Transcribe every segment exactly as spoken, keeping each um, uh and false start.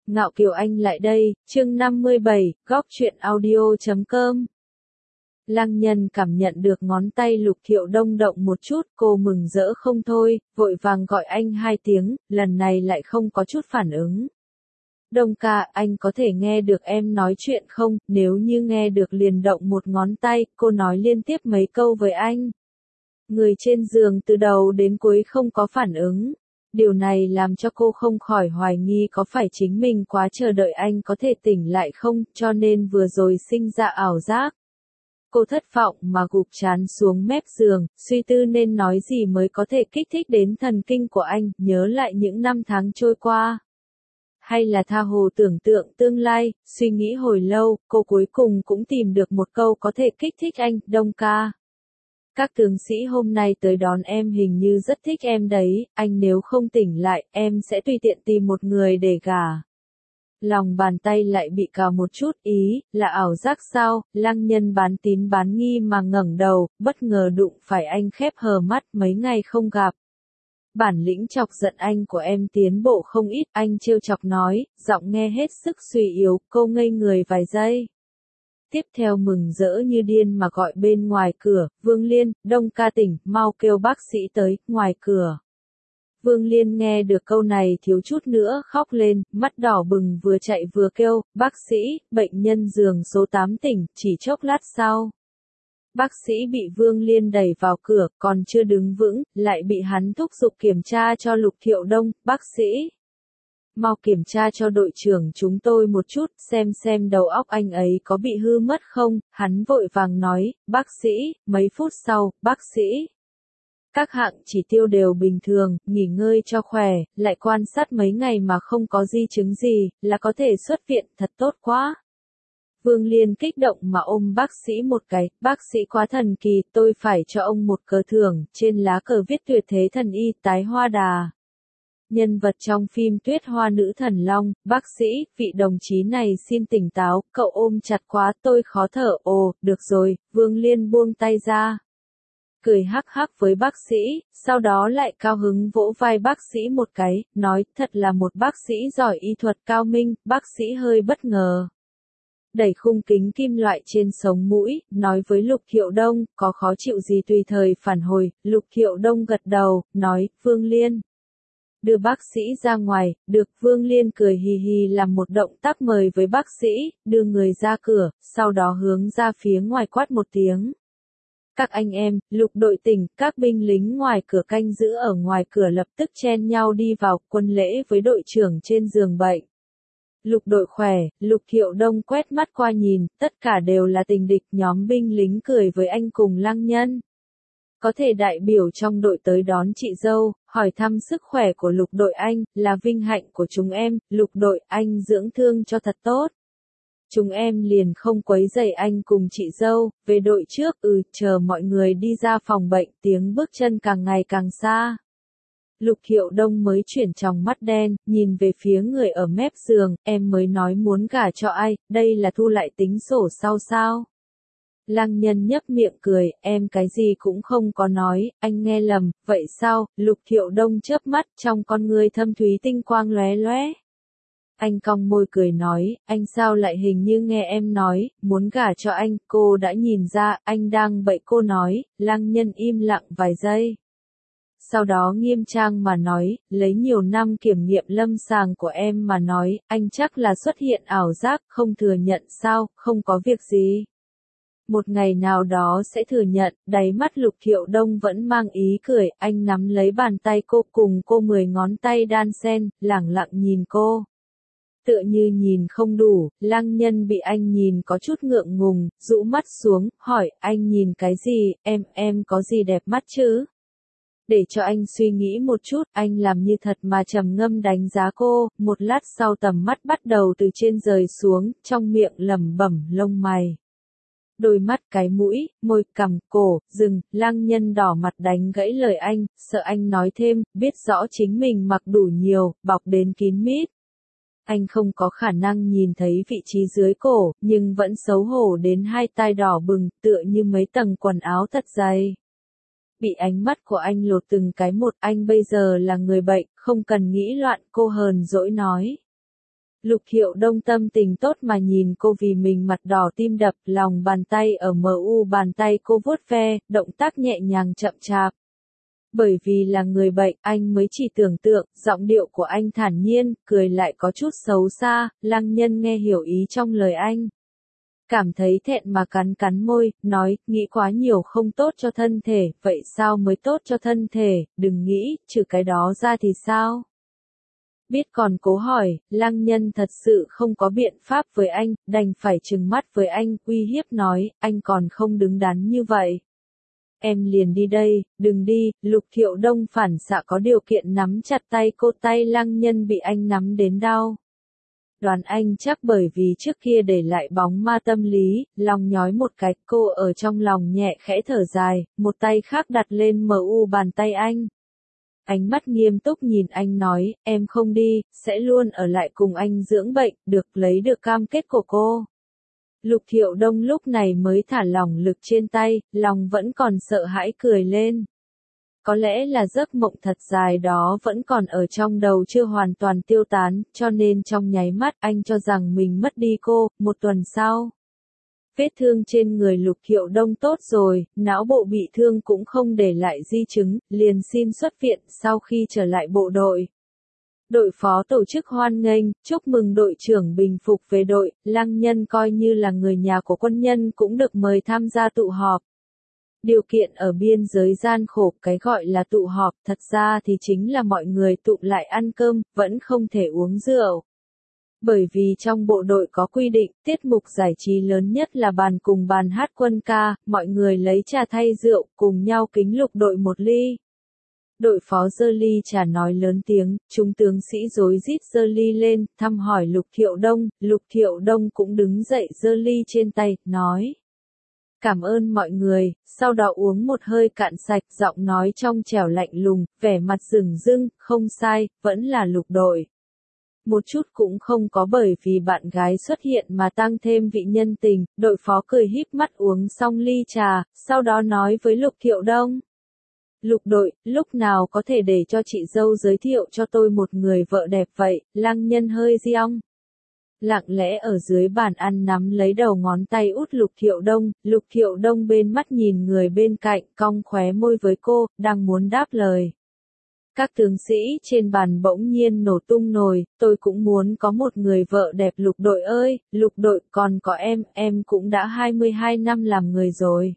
Ngạo Kiều Anh lại đây, chương năm mươi bảy, góc truyện audio chấm com. Lăng Nhân cảm nhận được ngón tay Lục Thiệu Đông động một chút, cô mừng rỡ không thôi, vội vàng gọi anh hai tiếng, lần này lại không có chút phản ứng. Đông ca, anh có thể nghe được em nói chuyện không? Nếu như nghe được liền động một ngón tay, cô nói liên tiếp mấy câu với anh. Người trên giường từ đầu đến cuối không có phản ứng. Điều này làm cho cô không khỏi hoài nghi có phải chính mình quá chờ đợi anh có thể tỉnh lại không, cho nên vừa rồi sinh ra ảo giác. Cô thất vọng mà gục trán xuống mép giường, suy tư nên nói gì mới có thể kích thích đến thần kinh của anh, nhớ lại những năm tháng trôi qua. Hay là tha hồ tưởng tượng tương lai, suy nghĩ hồi lâu, cô cuối cùng cũng tìm được một câu có thể kích thích anh, Đông ca. Các tướng sĩ hôm nay tới đón em hình như rất thích em đấy, anh nếu không tỉnh lại, em sẽ tùy tiện tìm một người để gả. Lòng bàn tay lại bị cào một chút, ý, là ảo giác sao? Lăng Nhân bán tín bán nghi mà ngẩng đầu, bất ngờ đụng phải anh khép hờ mắt mấy ngày không gặp. Bản lĩnh chọc giận anh của em tiến bộ không ít, anh trêu chọc nói, giọng nghe hết sức suy yếu, cô ngây người vài giây. Tiếp theo mừng rỡ như điên mà gọi bên ngoài cửa, Vương Liên, Đông ca tỉnh, mau kêu bác sĩ tới, ngoài cửa. Vương Liên nghe được câu này thiếu chút nữa khóc lên, mắt đỏ bừng vừa chạy vừa kêu, bác sĩ, bệnh nhân giường số tám tỉnh, chỉ chốc lát sau. Bác sĩ bị Vương Liên đẩy vào cửa, còn chưa đứng vững, lại bị hắn thúc giục kiểm tra cho Lục Thiệu Đông, bác sĩ. Mau kiểm tra cho đội trưởng chúng tôi một chút, xem xem đầu óc anh ấy có bị hư mất không, hắn vội vàng nói, bác sĩ, mấy phút sau, bác sĩ. Các hạng chỉ tiêu đều bình thường, nghỉ ngơi cho khỏe, lại quan sát mấy ngày mà không có di chứng gì, là có thể xuất viện, thật tốt quá. Vương Liên kích động mà ôm bác sĩ một cái, bác sĩ quá thần kỳ, tôi phải cho ông một cờ thưởng, trên lá cờ viết tuyệt thế thần y, tái hoa đà. Nhân vật trong phim Tuyết Hoa Nữ Thần Long, bác sĩ, vị đồng chí này xin tỉnh táo, cậu ôm chặt quá tôi khó thở, ồ, được rồi, Vương Liên buông tay ra. Cười hắc hắc với bác sĩ, sau đó lại cao hứng vỗ vai bác sĩ một cái, nói, thật là một bác sĩ giỏi y thuật cao minh, bác sĩ hơi bất ngờ. Đẩy khung kính kim loại trên sống mũi, nói với Lục Thiệu Đông, có khó chịu gì tùy thời phản hồi, Lục Thiệu Đông gật đầu, nói, Vương Liên. Đưa bác sĩ ra ngoài, được, Vương Liên cười hì hì làm một động tác mời với bác sĩ, đưa người ra cửa, sau đó hướng ra phía ngoài quát một tiếng. Các anh em, Lục đội tỉnh, các binh lính ngoài cửa canh giữ ở ngoài cửa lập tức chen nhau đi vào, quân lễ với đội trưởng trên giường bệnh. Lục đội khỏe, Lục Thiệu Đông quét mắt qua nhìn, tất cả đều là tình địch, nhóm binh lính cười với anh cùng Lăng Nhân. Có thể đại biểu trong đội tới đón chị dâu, hỏi thăm sức khỏe của Lục đội anh, là vinh hạnh của chúng em, Lục đội anh dưỡng thương cho thật tốt. Chúng em liền không quấy rầy anh cùng chị dâu, về đội trước, ừ, chờ mọi người đi ra phòng bệnh, tiếng bước chân càng ngày càng xa. Lục Thiệu Đông mới chuyển tròng mắt đen, nhìn về phía người ở mép giường, em mới nói muốn gả cho ai, đây là thu lại tính sổ sau sao? Lăng Nhân nhấp miệng cười, em cái gì cũng không có nói, anh nghe lầm, vậy sao? Lục Thiệu Đông chớp mắt, trong con ngươi thâm thúy tinh quang lóe lóe. Anh cong môi cười nói, anh sao lại hình như nghe em nói, muốn gả cho anh, cô đã nhìn ra, anh đang bậy cô nói, Lăng Nhân im lặng vài giây. Sau đó nghiêm trang mà nói, lấy nhiều năm kiểm nghiệm lâm sàng của em mà nói, anh chắc là xuất hiện ảo giác, không thừa nhận sao, không có việc gì. Một ngày nào đó sẽ thừa nhận, đáy mắt Lục Thiệu Đông vẫn mang ý cười, anh nắm lấy bàn tay cô cùng cô mười ngón tay đan sen, lẳng lặng nhìn cô. Tựa như nhìn không đủ, Lăng Nhân bị anh nhìn có chút ngượng ngùng, rũ mắt xuống, hỏi, anh nhìn cái gì, em, em có gì đẹp mắt chứ? Để cho anh suy nghĩ một chút, anh làm như thật mà trầm ngâm đánh giá cô, một lát sau tầm mắt bắt đầu từ trên rời xuống, trong miệng lẩm bẩm lông mày. Đôi mắt, cái mũi, môi, cằm, cổ, rừng, Lăng Nhân đỏ mặt đánh gãy lời anh, sợ anh nói thêm, biết rõ chính mình mặc đủ nhiều, bọc đến kín mít. Anh không có khả năng nhìn thấy vị trí dưới cổ, nhưng vẫn xấu hổ đến hai tai đỏ bừng, tựa như mấy tầng quần áo thật dày. Bị ánh mắt của anh lột từng cái một, anh bây giờ là người bệnh, không cần nghĩ loạn, cô hờn dỗi nói. Lục Thiệu Đông tâm tình tốt mà nhìn cô vì mình mặt đỏ tim đập, lòng bàn tay ở mờ u bàn tay cô vuốt ve, động tác nhẹ nhàng chậm chạp. Bởi vì là người bệnh, anh mới chỉ tưởng tượng, giọng điệu của anh thản nhiên, cười lại có chút xấu xa, Lăng Nhân nghe hiểu ý trong lời anh. Cảm thấy thẹn mà cắn cắn môi, nói, nghĩ quá nhiều không tốt cho thân thể, vậy sao mới tốt cho thân thể, đừng nghĩ, trừ cái đó ra thì sao? Biết còn cố hỏi, Lăng Nhân thật sự không có biện pháp với anh, đành phải trừng mắt với anh, uy hiếp nói, anh còn không đứng đắn như vậy. Em liền đi đây, đừng đi, Lục Thiệu Đông phản xạ có điều kiện nắm chặt tay cô, tay Lăng Nhân bị anh nắm đến đau. Đoán anh chắc bởi vì trước kia để lại bóng ma tâm lý, lòng nhói một cái, cô ở trong lòng nhẹ khẽ thở dài, một tay khác đặt lên mờ u bàn tay anh. Ánh mắt nghiêm túc nhìn anh nói, em không đi, sẽ luôn ở lại cùng anh dưỡng bệnh, được lấy được cam kết của cô. Lục Thiệu Đông lúc này mới thả lỏng lực trên tay, lòng vẫn còn sợ hãi cười lên. Có lẽ là giấc mộng thật dài đó vẫn còn ở trong đầu chưa hoàn toàn tiêu tán, cho nên trong nháy mắt anh cho rằng mình mất đi cô, một tuần sau. Vết thương trên người Lục Thiệu Đông tốt rồi, não bộ bị thương cũng không để lại di chứng, liền xin xuất viện sau khi trở lại bộ đội. Đội phó tổ chức hoan nghênh, chúc mừng đội trưởng bình phục về đội, Lăng Nhân coi như là người nhà của quân nhân cũng được mời tham gia tụ họp. Điều kiện ở biên giới gian khổ, cái gọi là tụ họp, thật ra thì chính là mọi người tụ lại ăn cơm, vẫn không thể uống rượu. Bởi vì trong bộ đội có quy định, tiết mục giải trí lớn nhất là bàn cùng bàn hát quân ca, mọi người lấy trà thay rượu, cùng nhau kính Lục đội một ly. Đội phó giơ ly trà nói lớn tiếng, chúng tướng sĩ rối rít giơ ly lên, thăm hỏi Lục Thiệu Đông, Lục Thiệu Đông cũng đứng dậy giơ ly trên tay, nói. Cảm ơn mọi người, sau đó uống một hơi cạn sạch, giọng nói trong trẻo lạnh lùng, vẻ mặt rừng rưng, không sai, vẫn là Lục đội. Một chút cũng không có bởi vì bạn gái xuất hiện mà tăng thêm vị nhân tình, đội phó cười híp mắt uống xong ly trà, sau đó nói với Lục Thiệu Đông. Lục đội, lúc nào có thể để cho chị dâu giới thiệu cho tôi một người vợ đẹp vậy, Lăng Nhân hơi giong. Lặng lẽ ở dưới bàn ăn nắm lấy đầu ngón tay út Lục Thiệu Đông, Lục Thiệu Đông bên mắt nhìn người bên cạnh, cong khóe môi với cô, đang muốn đáp lời. Các tướng sĩ trên bàn bỗng nhiên nổ tung nồi, tôi cũng muốn có một người vợ đẹp Lục đội ơi, Lục đội, còn có em, em cũng đã hai mươi hai năm làm người rồi.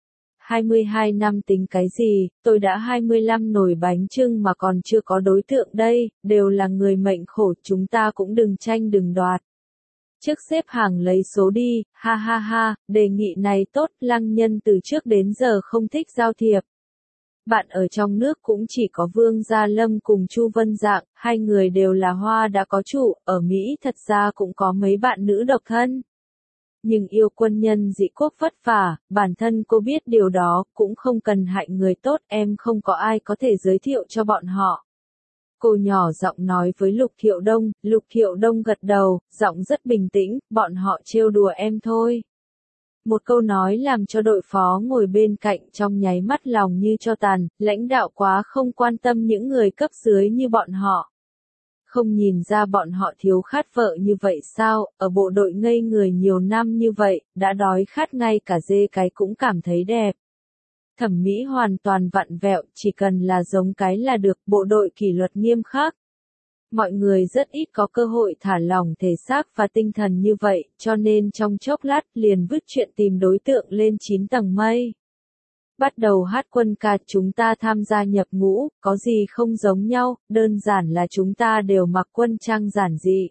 hai mươi hai năm tính cái gì, tôi đã hai mươi lăm nồi bánh chưng mà còn chưa có đối tượng đây, đều là người mệnh khổ, chúng ta cũng đừng tranh đừng đoạt. Trước xếp hàng lấy số đi, ha ha ha, đề nghị này tốt, Lăng Nhân từ trước đến giờ không thích giao thiệp. Bạn ở trong nước cũng chỉ có Vương Gia Lâm cùng Chu Vân Dạng, hai người đều là hoa đã có chủ, ở Mỹ thật ra cũng có mấy bạn nữ độc thân. Nhưng yêu quân nhân dị quốc vất vả, bản thân cô biết điều đó, cũng không cần hại người tốt, em không có ai có thể giới thiệu cho bọn họ. Cô nhỏ giọng nói với Lục Thiệu Đông, Lục Thiệu Đông gật đầu, giọng rất bình tĩnh, bọn họ trêu đùa em thôi. Một câu nói làm cho đội phó ngồi bên cạnh trong nháy mắt lòng như cho tàn, lãnh đạo quá không quan tâm những người cấp dưới như bọn họ. Không nhìn ra bọn họ thiếu khát vợ như vậy sao, ở bộ đội ngây người nhiều năm như vậy, đã đói khát ngay cả dê cái cũng cảm thấy đẹp. Thẩm mỹ hoàn toàn vặn vẹo, chỉ cần là giống cái là được, bộ đội kỷ luật nghiêm khắc. Mọi người rất ít có cơ hội thả lỏng thể xác và tinh thần như vậy, cho nên trong chốc lát liền vứt chuyện tìm đối tượng lên chín tầng mây. Bắt đầu hát quân ca, chúng ta tham gia nhập ngũ, có gì không giống nhau, đơn giản là chúng ta đều mặc quân trang giản dị.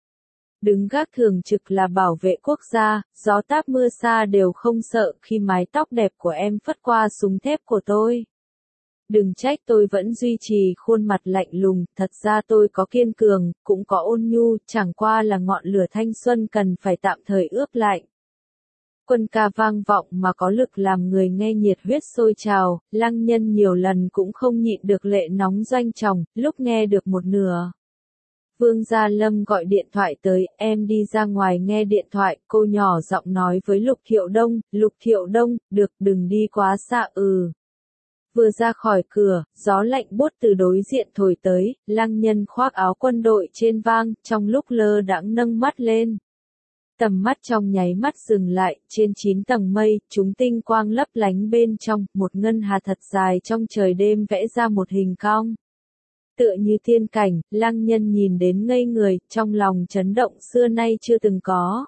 Đứng gác thường trực là bảo vệ quốc gia, gió táp mưa xa đều không sợ khi mái tóc đẹp của em phất qua súng thép của tôi. Đừng trách tôi vẫn duy trì khuôn mặt lạnh lùng, thật ra tôi có kiên cường, cũng có ôn nhu, chẳng qua là ngọn lửa thanh xuân cần phải tạm thời ướp lạnh. Quân ca vang vọng mà có lực làm người nghe nhiệt huyết sôi trào, Lăng Nhân nhiều lần cũng không nhịn được lệ nóng doanh tròng, lúc nghe được một nửa. Vương Gia Lâm gọi điện thoại tới, em đi ra ngoài nghe điện thoại, cô nhỏ giọng nói với Lục Thiệu Đông, Lục Thiệu Đông, được đừng đi quá xa ừ. Vừa ra khỏi cửa, gió lạnh buốt từ đối diện thổi tới, Lăng Nhân khoác áo quân đội trên vai, trong lúc lơ đãng nâng mắt lên. Tầm mắt trong nháy mắt dừng lại, trên chín tầng mây, chúng tinh quang lấp lánh bên trong, một ngân hà thật dài trong trời đêm vẽ ra một hình cong. Tựa như thiên cảnh, Lăng Nhân nhìn đến ngây người, trong lòng chấn động xưa nay chưa từng có.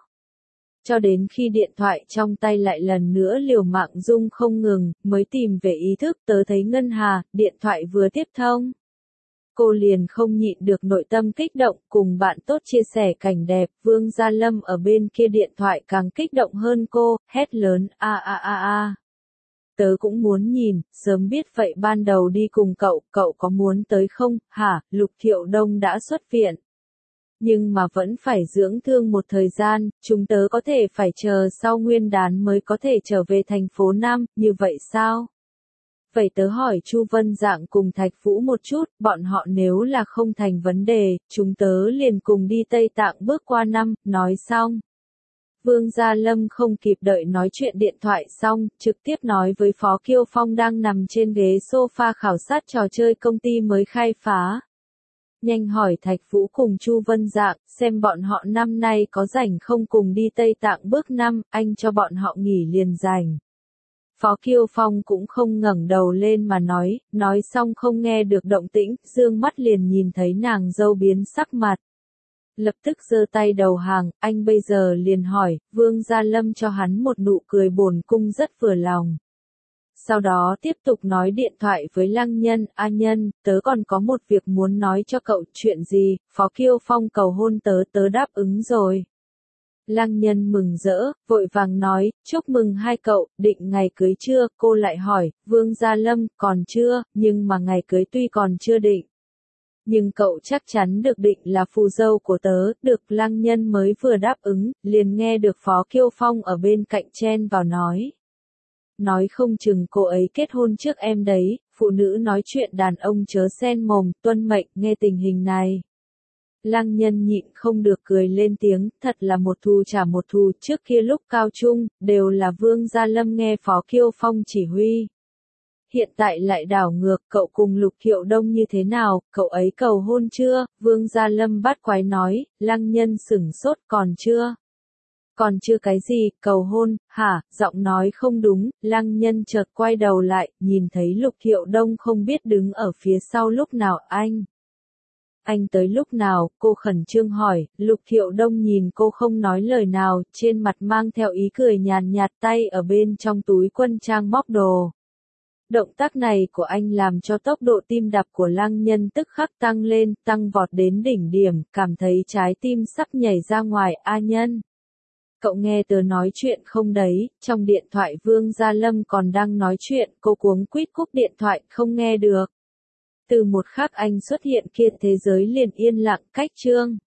Cho đến khi điện thoại trong tay lại lần nữa liều mạng rung không ngừng, mới tìm về ý thức, tớ thấy ngân hà, điện thoại vừa tiếp thông. Cô liền không nhịn được nội tâm kích động, cùng bạn tốt chia sẻ cảnh đẹp, Vương Gia Lâm ở bên kia điện thoại càng kích động hơn cô, hét lớn, a a a a. Tớ cũng muốn nhìn, sớm biết vậy ban đầu đi cùng cậu, cậu có muốn tới không, hả, Lục Thiệu Đông đã xuất viện. Nhưng mà vẫn phải dưỡng thương một thời gian, chúng tớ có thể phải chờ sau Nguyên đán mới có thể trở về thành phố Nam, như vậy sao? Vậy tớ hỏi Chu Vân Dạng cùng Thạch Vũ một chút, bọn họ nếu là không thành vấn đề, chúng tớ liền cùng đi Tây Tạng bước qua năm, nói xong. Vương Gia Lâm không kịp đợi nói chuyện điện thoại xong, trực tiếp nói với Phó Kiêu Phong đang nằm trên ghế sofa khảo sát trò chơi công ty mới khai phá. Nhanh hỏi Thạch Vũ cùng Chu Vân Dạng, xem bọn họ năm nay có rảnh không cùng đi Tây Tạng bước năm, anh cho bọn họ nghỉ liền rảnh. Phó Kiêu Phong cũng không ngẩng đầu lên mà nói, nói xong không nghe được động tĩnh, dương mắt liền nhìn thấy nàng dâu biến sắc mặt. Lập tức giơ tay đầu hàng, anh bây giờ liền hỏi, Vương Gia Lâm cho hắn một nụ cười bổn cung rất vừa lòng. Sau đó tiếp tục nói điện thoại với Lăng Nhân, A Nhân, tớ còn có một việc muốn nói cho cậu, chuyện gì, Phó Kiêu Phong cầu hôn tớ, tớ đáp ứng rồi. Lăng Nhân mừng rỡ, vội vàng nói, chúc mừng hai cậu, định ngày cưới chưa, cô lại hỏi, Vương Gia Lâm, còn chưa, nhưng mà ngày cưới tuy còn chưa định. Nhưng cậu chắc chắn được định là phù dâu của tớ, được Lăng Nhân mới vừa đáp ứng, liền nghe được Phó Kiêu Phong ở bên cạnh chen vào nói. Nói không chừng cô ấy kết hôn trước em đấy, phụ nữ nói chuyện đàn ông chớ xen mồm, tuân mệnh, nghe tình hình này. Lăng Nhân nhịn không được cười lên tiếng, thật là một thù trả một thù, trước kia lúc cao trung, đều là Vương Gia Lâm nghe Phó Kiêu Phong chỉ huy. Hiện tại lại đảo ngược, cậu cùng Lục Thiệu Đông như thế nào, cậu ấy cầu hôn chưa, Vương Gia Lâm bắt quái nói, Lăng Nhân sửng sốt còn chưa. Còn chưa cái gì, cầu hôn, hả, giọng nói không đúng, Lăng Nhân chợt quay đầu lại, nhìn thấy Lục Thiệu Đông không biết đứng ở phía sau lúc nào anh. Anh tới lúc nào, cô khẩn trương hỏi, Lục Thiệu Đông nhìn cô không nói lời nào, trên mặt mang theo ý cười nhàn nhạt, tay ở bên trong túi quân trang móc đồ. Động tác này của anh làm cho tốc độ tim đập của Lăng Nhân tức khắc tăng lên, tăng vọt đến đỉnh điểm, cảm thấy trái tim sắp nhảy ra ngoài, A Nhân. Cậu nghe tớ nói chuyện không đấy, trong điện thoại Vương Gia Lâm còn đang nói chuyện, cô cuống quýt cúp điện thoại, không nghe được. Từ một khắc anh xuất hiện kia thế giới liền yên lặng, cách chương.